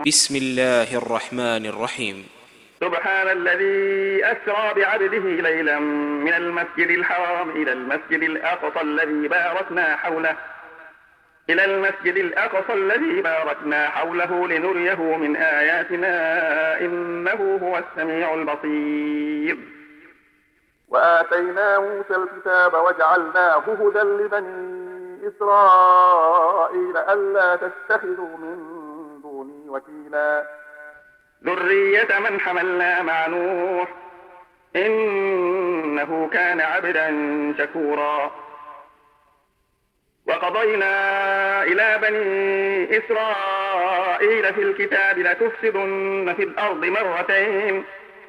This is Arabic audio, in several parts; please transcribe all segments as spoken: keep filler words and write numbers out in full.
بسم الله الرحمن الرحيم. سبحان الذي أسرى بعبده ليلا من المسجد الحرام إلى المسجد الأقصى الذي باركنا حوله إلى المسجد الأقصى الذي باركنا حوله لنريه من آياتنا إنه هو السميع البصير. وآتينا موسى الكتاب وجعلناه هدى لبني إسرائيل ألا تتخذوا من دوني وكيلا. ذرية من حملنا مع نوح إنه كان عبدا شكورا. وقضينا إلى بني إسرائيل في الكتاب لتفسدن في الأرض مرتين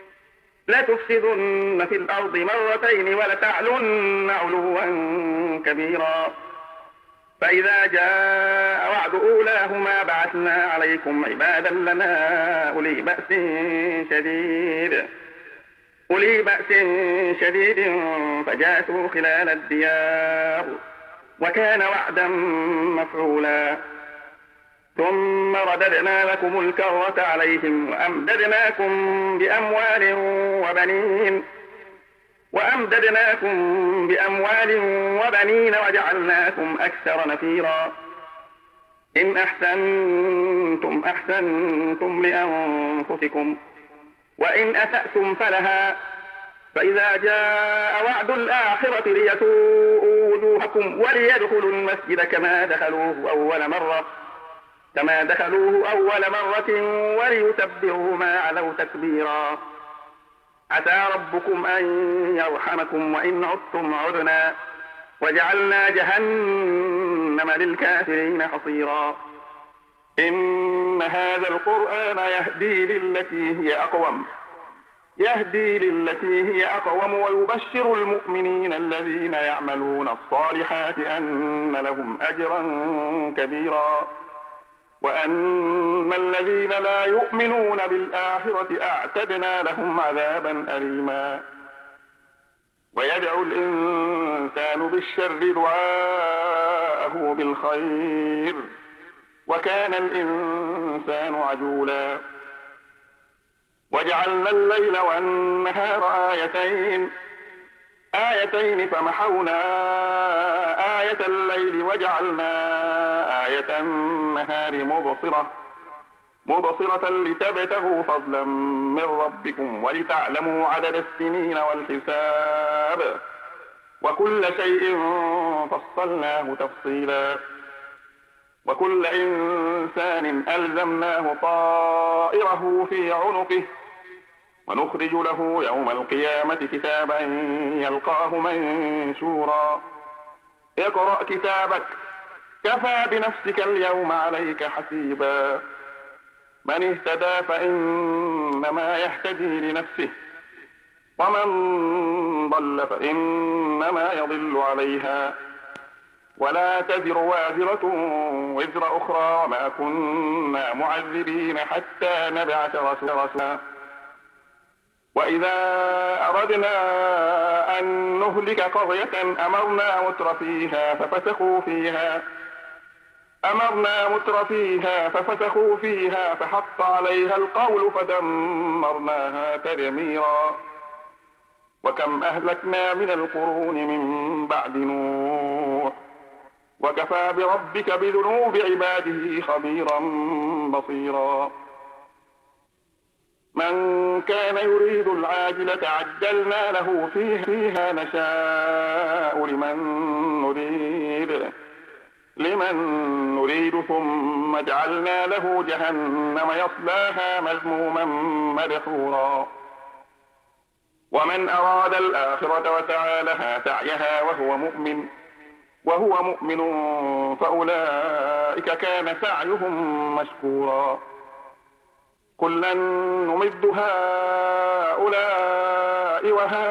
لتفسدن في الأرض مرتين ولتعلن علوا كبيرا. فإذا جاء وعد أولاهما بعثنا عليكم عبادا لنا أولي بأس شديد أولي بأس شديد فجاسوا خلال الديار وكان وعدا مفعولا. ثم رددنا لكم الكرة عليهم وأمددناكم بأموال وبنين وأمددناكم بأموال وبنين وجعلناكم أكثر نفيرا. إن أحسنتم أحسنتم لأنفسكم وإن أسأتم فلها. فإذا جاء وعد الآخرة ليسوءوا وجوهكم وليدخلوا المسجد كما دخلوه أول مرة كما دخلوه أول مرة وليتبروا ما علوا تكبيرا. عسى ربكم أن يرحمكم وإن عدتم عدنا وجعلنا جهنم للكافرين حصيرا. إن هذا القرآن يهدي للتي هي أقوم يهدي للتي هي أقوم ويبشر المؤمنين الذين يعملون الصالحات أن لهم أجرا كبيرا وأن الذين لا يؤمنون بالآخرة أعتدنا لهم عذابا أليما. ويدعو الإنسان بالشر دعاءه بالخير وكان الإنسان عجولا. وجعلنا الليل والنهار آيتين آيتين فمحونا آية الليل وجعلنا آية النهار مبصرة مبصرة لتبتغوا فضلا من ربكم ولتعلموا عدد السنين والحساب وكل شيء فصلناه تفصيلا. وكل إنسان ألزمناه طائره في عنقه ونخرج له يوم القيامة كتابا يلقاه منشورا. اقرأ كتابك كفى بنفسك اليوم عليك حسيبا. من اهتدى فإنما يهتدي لنفسه ومن ضل فإنما يضل عليها ولا تزر وازرة وزر أخرى وما كنا معذبين حتى نبعث رسولا. وإذا أردنا أن نهلك قرية أمرنا متر فيها ففسقوا فيها أمرنا متر فيها ففسقوا فيها فحق عليها القول فدمرناها تدميرا. وكم أهلكنا من القرون من بعد نوح وكفى بربك بذنوب عباده خبيرا بصيرا. من كان يريد العاجلة عجلنا له فيها نشاء لمن نريد لمن نريد ثم جعلنا له جهنم يصلاها مذموما مدحورا. ومن أراد الآخرة وسعى لها سعيها وهو مؤمن وهو مؤمن فأولئك كان سعيهم مشكورا. كلا نمد هؤلاء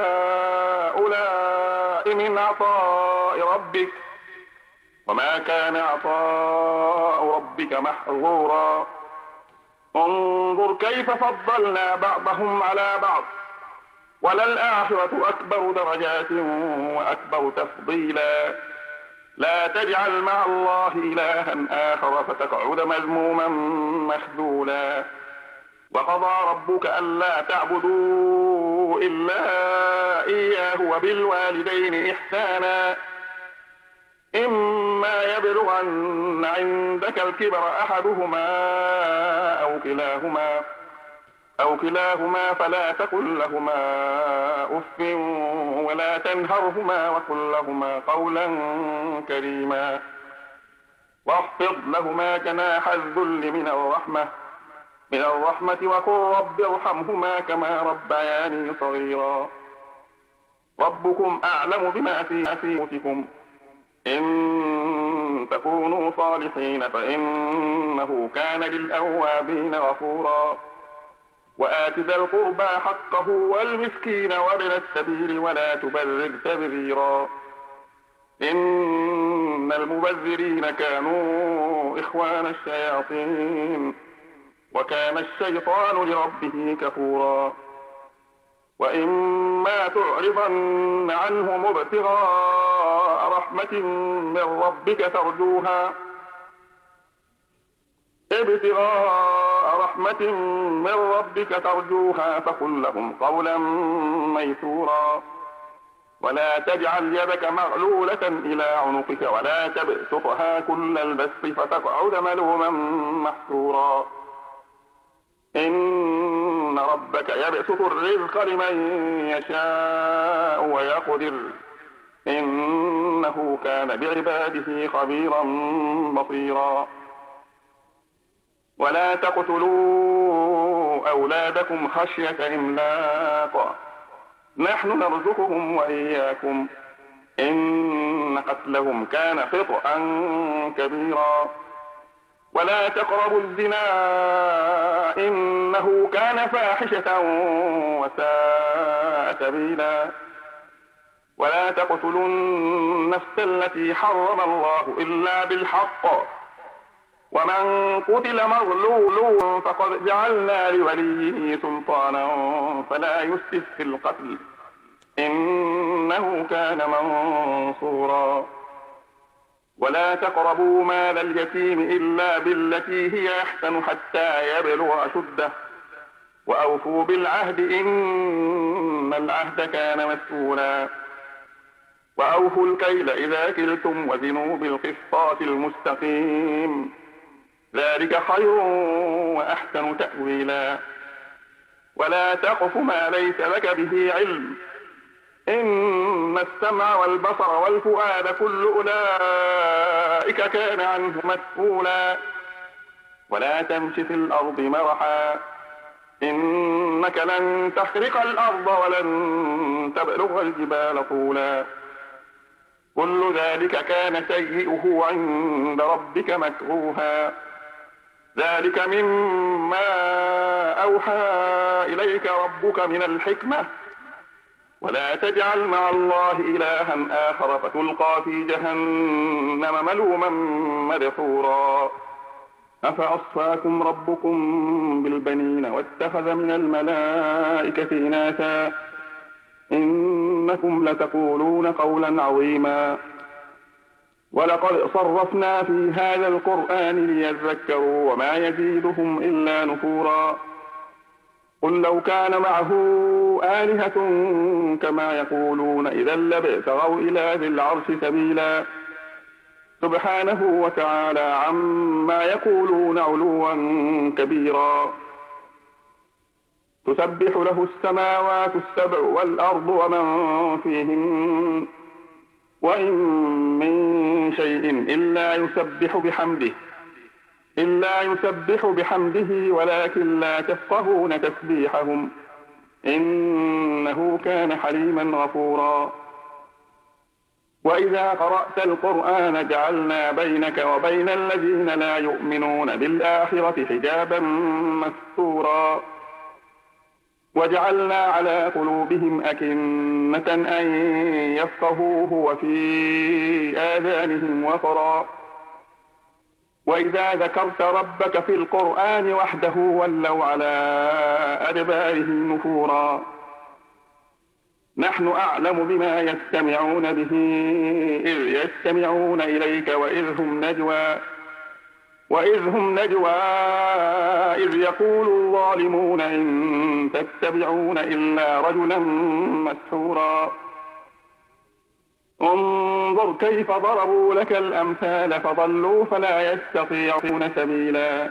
وهؤلاء من عطاء ربك وما كان عطاء ربك محظورا. انظر كيف فضلنا بعضهم على بعض وللآخرة أكبر درجات وأكبر تفضيلا. لا تجعل مع الله إلها آخر فتقعد مذموما مخذولا. وقضى ربك ألا تعبدوا إلا إياه وبالوالدين إحسانا إما يبلغن عندك الكبر أحدهما أو كلاهما أو كلاهما فلا تقل لهما أف ولا تنهرهما وقل لهما قولا كريما. واخفض لهما جناح الذل من الرحمة من الرحمة وقل رب ارحمهما كما ربياني صغيرا. ربكم أعلم بما في أنفسكم إن تكونوا صالحين فإنه كان للأوابين غفورا. وآت ذا القربى حقه والمسكين وابن السبيل ولا تبذر تبذيرا إن المبذرين كانوا إخوان الشياطين وكان الشيطان لربه كفورا. وإما تعرضن عنهم ابتغاء رحمة من ربك ترجوها ابتغاء رحمة من ربك ترجوها فقل لهم قولا ميسورا. ولا تجعل يدك مغلولة إلى عنقك ولا تبسطها كل البسط فتقعد ملوما محسورا. إن ربك يبسط الرزق لمن يشاء ويقدر إنه كان بعباده خبيرا بصيرا. ولا تقتلوا أولادكم خشية إملاق نحن نرزقهم وإياكم إن قتلهم كان خطأ كبيرا. ولا تقربوا الزنا إنه كان فاحشة وساء سبيلا. ولا تقتلوا النفس التي حرم الله إلا بالحق ومن قتل مظلوم فقد جعلنا لوليه سلطانا فلا يسرف في القتل إنه كان منصورا. ولا تقربوا مال اليتيم إلا بالتي هي أحسن حتى يبلغ أشده وأوفوا بالعهد إن العهد كان مسؤولا. وأوفوا الكيل إذا كلتم وزنوا بالقسطاس المستقيم ذلك خير وأحسن تأويلا. ولا تقف ما ليس لك به علم إن السمع والبصر والفؤاد كل أولئك كان عنه مسؤولا. ولا تمش في الأرض مرحا إنك لن تخرق الأرض ولن تبلغ الجبال طولا. كل ذلك كان سيئه عند ربك مكروها. ذلك مما أوحى إليك ربك من الحكمة. ولا تجعل مع الله إلها آخر فتلقى في جهنم ملوما مدحورا. أفأصفاكم ربكم بالبنين واتخذ من الملائكة إناثا إنكم لتقولون قولا عظيما. ولقد صرفنا في هذا القرآن ليذكروا وما يزيدهم إلا نفورا. قل لو كان معه آلهة كما يقولون إذا لابتغوا إلى ذي العرش سبيلا. سبحانه وتعالى عما يقولون علوا كبيرا. تسبح له السماوات السبع والأرض ومن فيهن وإن من شيء إلا يسبح بحمده إلا يسبح بحمده ولكن لا تفقهون تسبيحهم إنه كان حليما غفورا. وإذا قرأت القرآن جعلنا بينك وبين الذين لا يؤمنون بالآخرة حجابا مستورا. وجعلنا على قلوبهم أكنة أن يفقهوه وفي آذانهم وقرا. وإذا ذكرت ربك في القرآن وحده ولوا على أدبارهم نفورا. نحن أعلم بما يستمعون به إذ يستمعون إليك وإذ هم نجوى وإذ هم نجوى إذ يقول الظالمون إن تتبعون إلا رجلا مسحورا انظر كيف ضربوا لك الأمثال فضلوا فلا يستطيعون سبيلا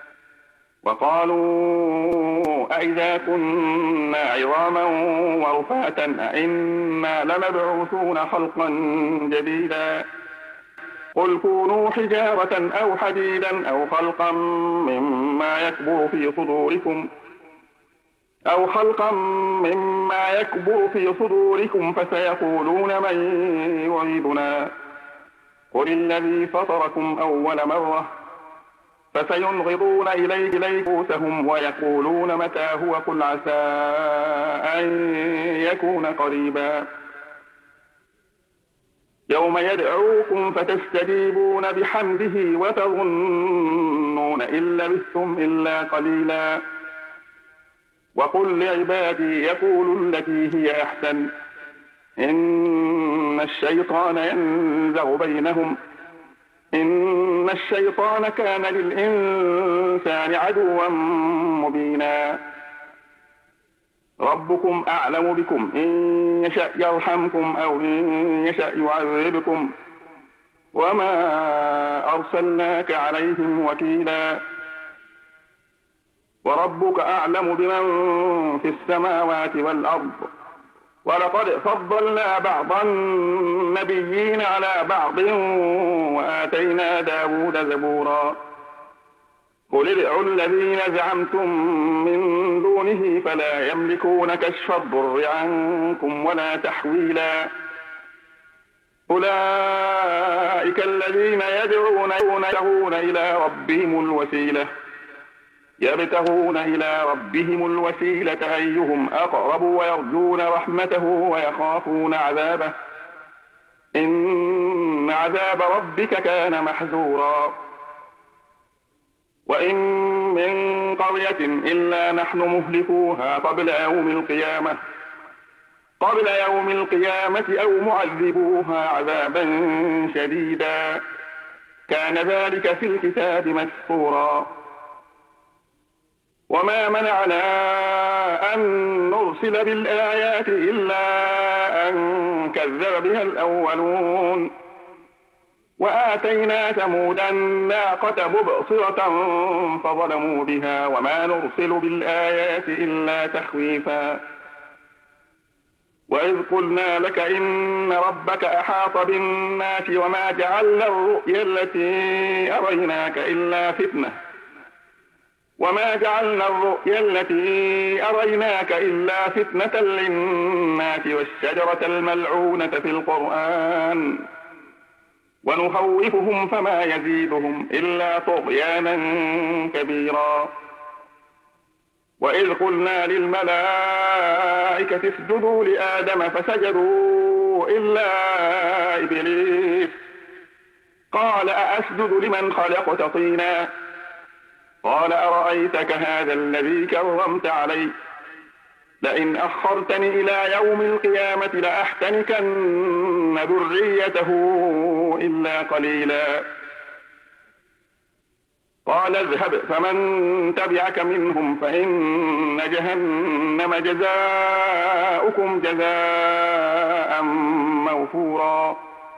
وقالوا أئذا كنا عظاما ورفاتا أئنا لمبعوثون خلقا جديدا قل كونوا حجارة أو حديدا أو خلقا مما يكبر في صدوركم أو خلقا مما يكبر في صدوركم فسيقولون من يعيدنا قل الذي فطركم أول مرة فسينغضون إليك رؤوسهم ويقولون متى هو قل عسى أن يكون قريبا يوم يدعوكم فتستجيبون بحمده وتظنون إن لبثتم إلا قليلا وقل لعبادي يقولوا التي هي أحسن إن الشيطان ينزغ بينهم إن الشيطان كان للإنسان عدوا مبينا ربكم أعلم بكم إن يشأ يرحمكم أو إن يشأ يعذبكم وما أرسلناك عليهم وكيلا وربك أعلم بمن في السماوات والأرض ولقد فضلنا بعض النبيين على بعض وآتينا داود زبورا قل ادعوا الذين زعمتم من دونه فلا يملكون كشف الضر عنكم ولا تحويلا أولئك الذين يدعون يبتغون إلى ربهم الوسيلة يبتغون إلى ربهم الوسيلة أيهم أقرب ويرجون رحمته ويخافون عذابه إن عذاب ربك كان محذورا وإن من قرية إلا نحن مهلكوها قبل يوم القيامة قبل يوم القيامة أو معذبوها عذابا شديدا كان ذلك في الكتاب مسطورا وما منعنا أن نرسل بالآيات إلا أن كذب بها الأولون وآتينا ثمود الناقة مبصرة فظلموا بها وما نرسل بالآيات إلا تخويفا وإذ قلنا لك إن ربك أحاط بالناس وما جعلنا الرؤيا التي أريناك إلا فتنة وما جعلنا الرؤيا التي أريناك إلا فتنة للناس والشجرة الملعونة في القرآن ونخوفهم فما يزيدهم إلا طغيانا كبيرا وإذ قلنا للملائكة اسجدوا لآدم فسجدوا إلا إبليس قال أأسجد لمن خلقت طينا قال أرأيتك هذا الذي كرمت علي لئن أخرتني إلى يوم القيامة لأحتنكن ذريته إلا قليلا قال اذهب فمن تبعك منهم فإن جهنم جزاؤكم جزاء موفورا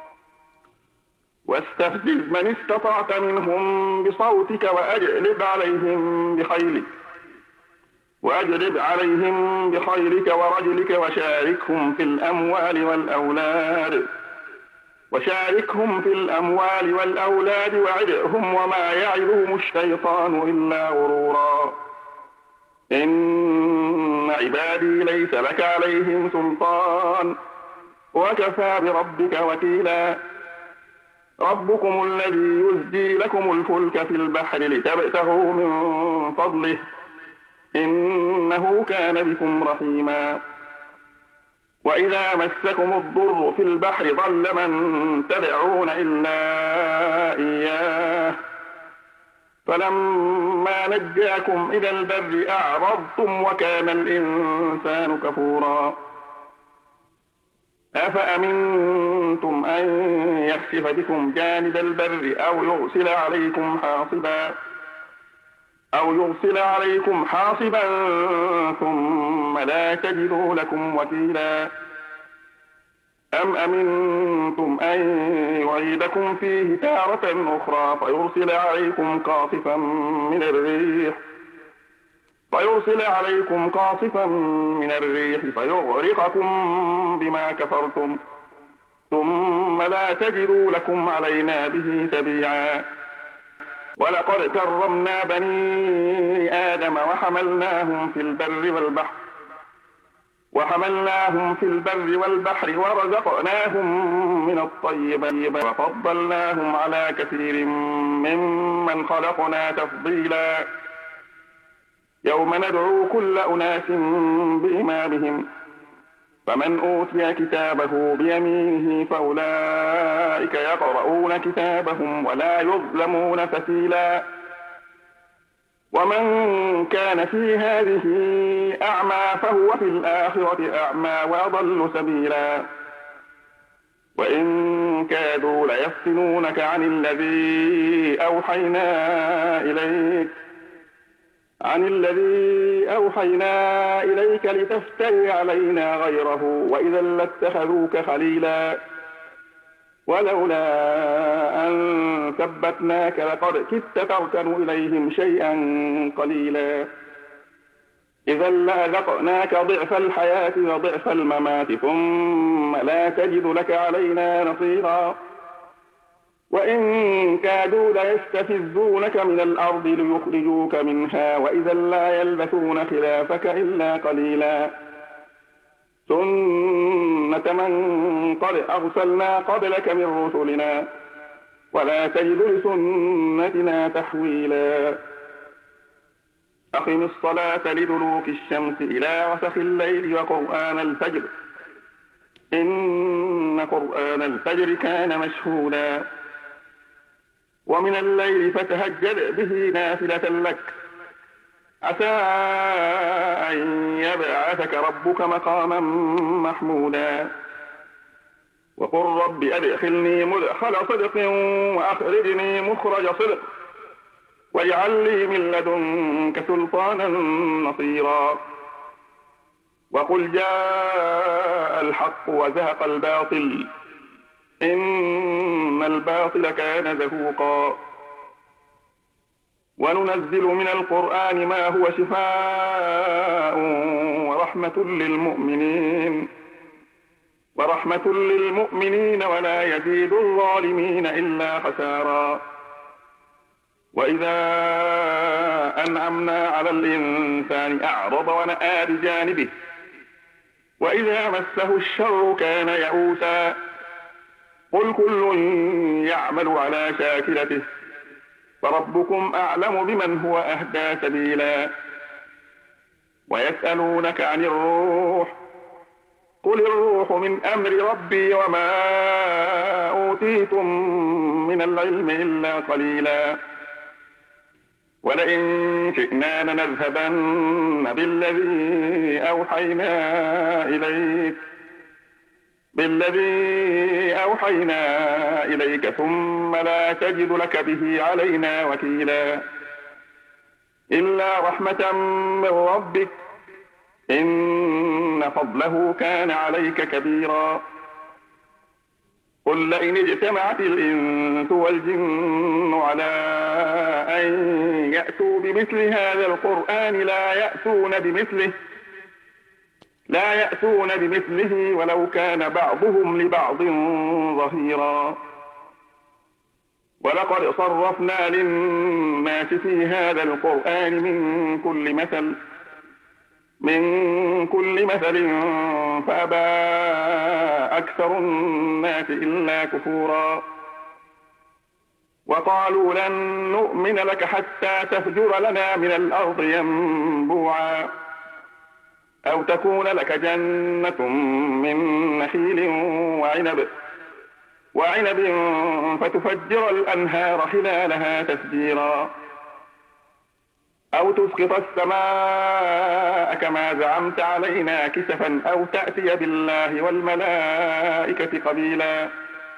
واستفزز من استطعت منهم بصوتك وأجلب عليهم بخيلك وأجلب عليهم بخيلك ورجلك وشاركهم في الأموال والأولاد وشاركهم في الأموال والأولاد وعدهم وما يعدهم الشيطان إلا غرورا إن عبادي ليس لك عليهم سلطان وكفى بربك وكيلا ربكم الذي يزجي لكم الفلك في البحر لتبتغوا من فضله إنه كان بكم رحيما وإذا مسكم الضر في البحر ضل من تدعون إلا إياه فلما نجاكم إلى البر أعرضتم وكان الإنسان كفورا أفأمنتم أن يخسف بكم جانب البر أو يرسل عليكم حاصبا أو يرسل عليكم حاصبا ثم لا تجدوا لكم وكيلا أم أمنتم أن يعيدكم فيه تارة أخرى فيرسل عليكم قاصفا من الريح فيرسل عليكم قاصفا من الريح فيغرقكم بما كفرتم ثم لا تجدوا لكم علينا به تبيعا ولقد كرمنا بني آدم وحملناهم في البر والبحر وحملناهم في البر والبحر ورزقناهم من الطيبات وفضلناهم على كثير ممن خلقنا تفضيلا يوم ندعو كل أناس بإمامهم فمن أوتي كتابه بيمينه فأولئك يقرؤون كتابهم ولا يظلمون فتيلا ومن كان في هذه أعمى فهو في الآخرة أعمى وأضل سبيلا وإن كادوا ليفتنونك عن الذي أوحينا إليك عن الذي أوحينا إليك لتفتري علينا غيره وإذا لاتخذوك خليلا ولولا أن ثبتناك لقد كدت تركن إليهم شيئا قليلا إذا لأذقناك ضعف الحياة وضعف الممات ثم لا تجد لك علينا نصيرا وإن كادوا ليستفزونك من الأرض ليخرجوك منها وإذا لا يلبثون خلافك إلا قليلا سنة من قد أرسلنا قبلك من رسلنا ولا تجد لسنتنا تحويلا أقم الصلاة لدلوك الشمس إلى غسق الليل وقرآن الفجر إن قرآن الفجر كان مشهودا ومن الليل فتهجد به نافلة لك عسى أن يبعثك ربك مقاما محمودا وقل رب أدخلني مدخل صدق وأخرجني مخرج صدق واجعل لي من لدنك سلطانا نصيرا وقل جاء الحق وزهق الباطل إن الباطل كان زهوقا وننزل من القرآن ما هو شفاء ورحمة للمؤمنين ورحمة للمؤمنين ولا يزيد الظالمين إلا خسارا وإذا أنعمنا على الإنسان أعرض ونأى بجانبه وإذا مسه الشر كان يئوسا قل كل يعمل على شاكلته فربكم أعلم بمن هو أهدى سبيلا ويسألونك عن الروح قل الروح من أمر ربي وما أوتيتم من العلم إلا قليلا ولئن شئنا لنذهبن بالذي أوحينا إليك بالذي أوحينا إليك ثم لا تجد لك به علينا وكيلا إلا رحمة من ربك إن فضله كان عليك كبيرا قل لئن اجتمعت الإنس والجن على أن يأتوا بمثل هذا القرآن لا يأتون بمثله لا يأتون بمثله ولو كان بعضهم لبعض ظهيرا ولقد صرفنا للناس في هذا القرآن من كل مثل من كل مثل فأبى أكثر الناس إلا كفورا وقالوا لن نؤمن لك حتى تفجر لنا من الأرض ينبوعا أو تكون لك جنة من نخيل وعنب وعنب فتفجر الأنهار خلالها تفجيرا أو تسقط السماء كما زعمت علينا كسفا أو تأتي بالله والملائكة قبيلا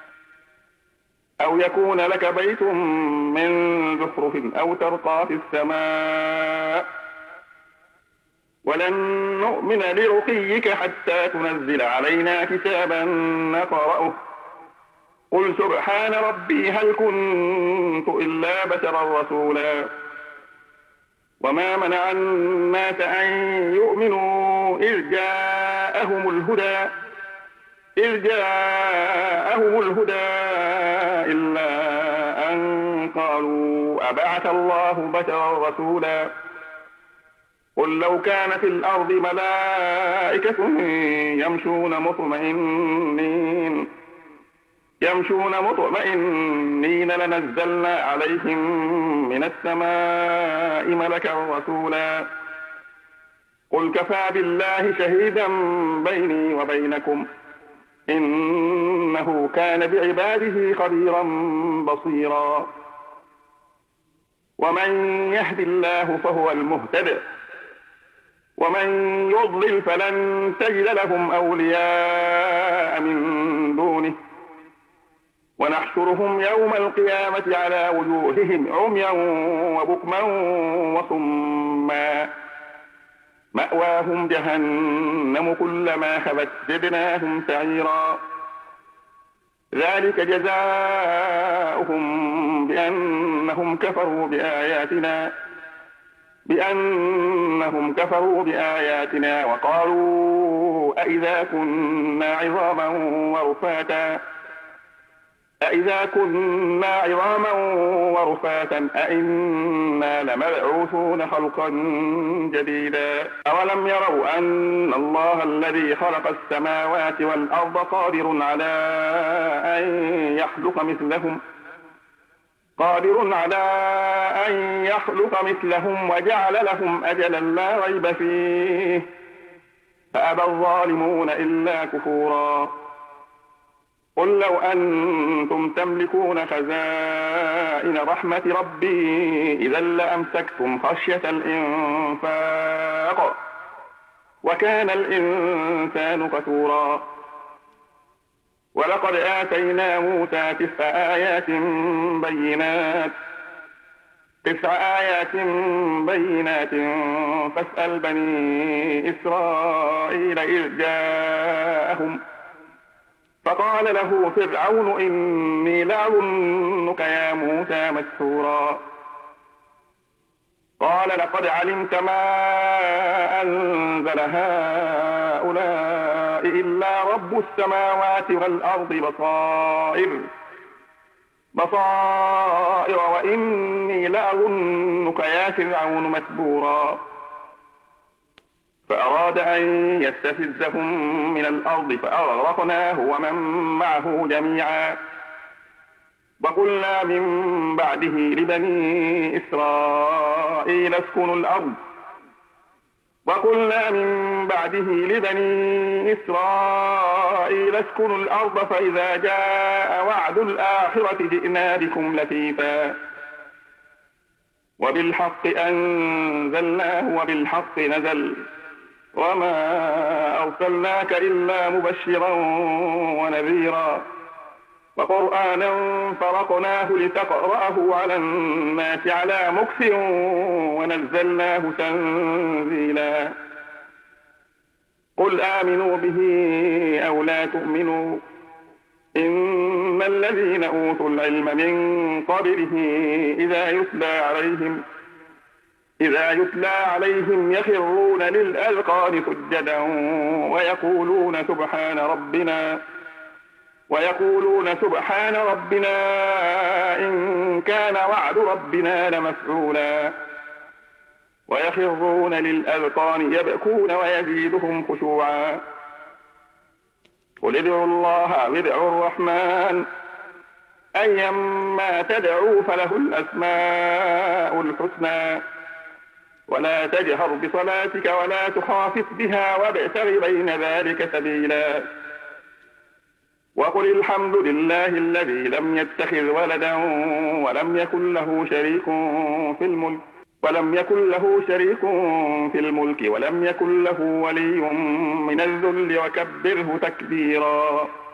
أو يكون لك بيت من زخرف أو ترقى في السماء ولن نؤمن لرقيك حتى تنزل علينا كتابا نقرأه قل سبحان ربي هل كنت إلا بشرا رسولا وما منع الناس أن يؤمنوا إذ جاءهم الهدى إذ جاءهم الهدى إلا أن قالوا أبعث الله بشرا رسولا قل لو كان في الأرض ملائكة يمشون مطمئنين يمشون مطمئنين لنزلنا عليهم من السماء ملكا رسولا قل كفى بالله شهيدا بيني وبينكم إنه كان بعباده خبيرا بصيرا ومن يهد الله فهو المهتد ومن يضلل فلن تجد لهم أولياء من دونه ونحشرهم يوم القيامة على وجوههم عميا وبكما وصما مأواهم جهنم كلما خبت زدناهم سعيرا ذلك جزاؤهم بأنهم كفروا بآياتنا بأنهم كفروا بآياتنا وقالوا أئذا كنا عظاما ورفاتا أئذا كنا عظاما ورفاتا أئنا لمبعوثون خلقا جديدا أولم يروا أن الله الذي خلق السماوات والأرض قادر على أن يخلق مثلهم قادر على أن يخلق مثلهم وجعل لهم أجلا لا ريب فيه فأبى الظالمون إلا كفورا قل لو أنتم تملكون خزائن رحمة ربي إذا لأمسكتم خشية الإنفاق وكان الإنسان كفورا ولقد آتينا موسى تسع آيات بينات تسع آيات بينات فاسأل بني إسرائيل إذ جاءهم فقال له فرعون إني لأظنك يا موسى مسحورا قال لقد علمت ما أنزل هؤلاء إلا رب السماوات والأرض بصائر بصائر وإني لأظنك يا فرعون مسحورا فأراد أن يستفزهم من الأرض فأغرقناه ومن معه جميعا وقلنا من بعده لبني إسرائيل اسكنوا الأرض وقلنا من بعده لبني إسرائيل اسكنوا الأرض فإذا جاء وعد الآخرة جئنا بكم لفيفا وبالحق أنزلناه وبالحق نزل وما أرسلناك إلا مبشرا ونذيرا وقرآنا فرقناه لتقرأه على الناس على مكث ونزلناه تنزيلا قل آمنوا به أو لا تؤمنوا إن الذين أوتوا العلم من قبله إذا يتلى عليهم إذا يتلى عليهم يخرون للأذقان سجدا ويقولون سبحان ربنا ويقولون سبحان ربنا إن كان وعد ربنا لمفعولا ويخرون للأذقان يبكون ويزيدهم خشوعا قل ادعوا الله أو ادعوا الرحمن أيما تدعوا فله الأسماء الحسنى ولا تجهر بصلاتك ولا تخافت بها وابتغ بين ذلك سبيلا وقل الحمد لله الذي لم يتخذ ولدا ولم يكن له شريك في الملك ولم يكن له شريك في الملك ولم يكن له ولي من الذل وكبره تكبيرا.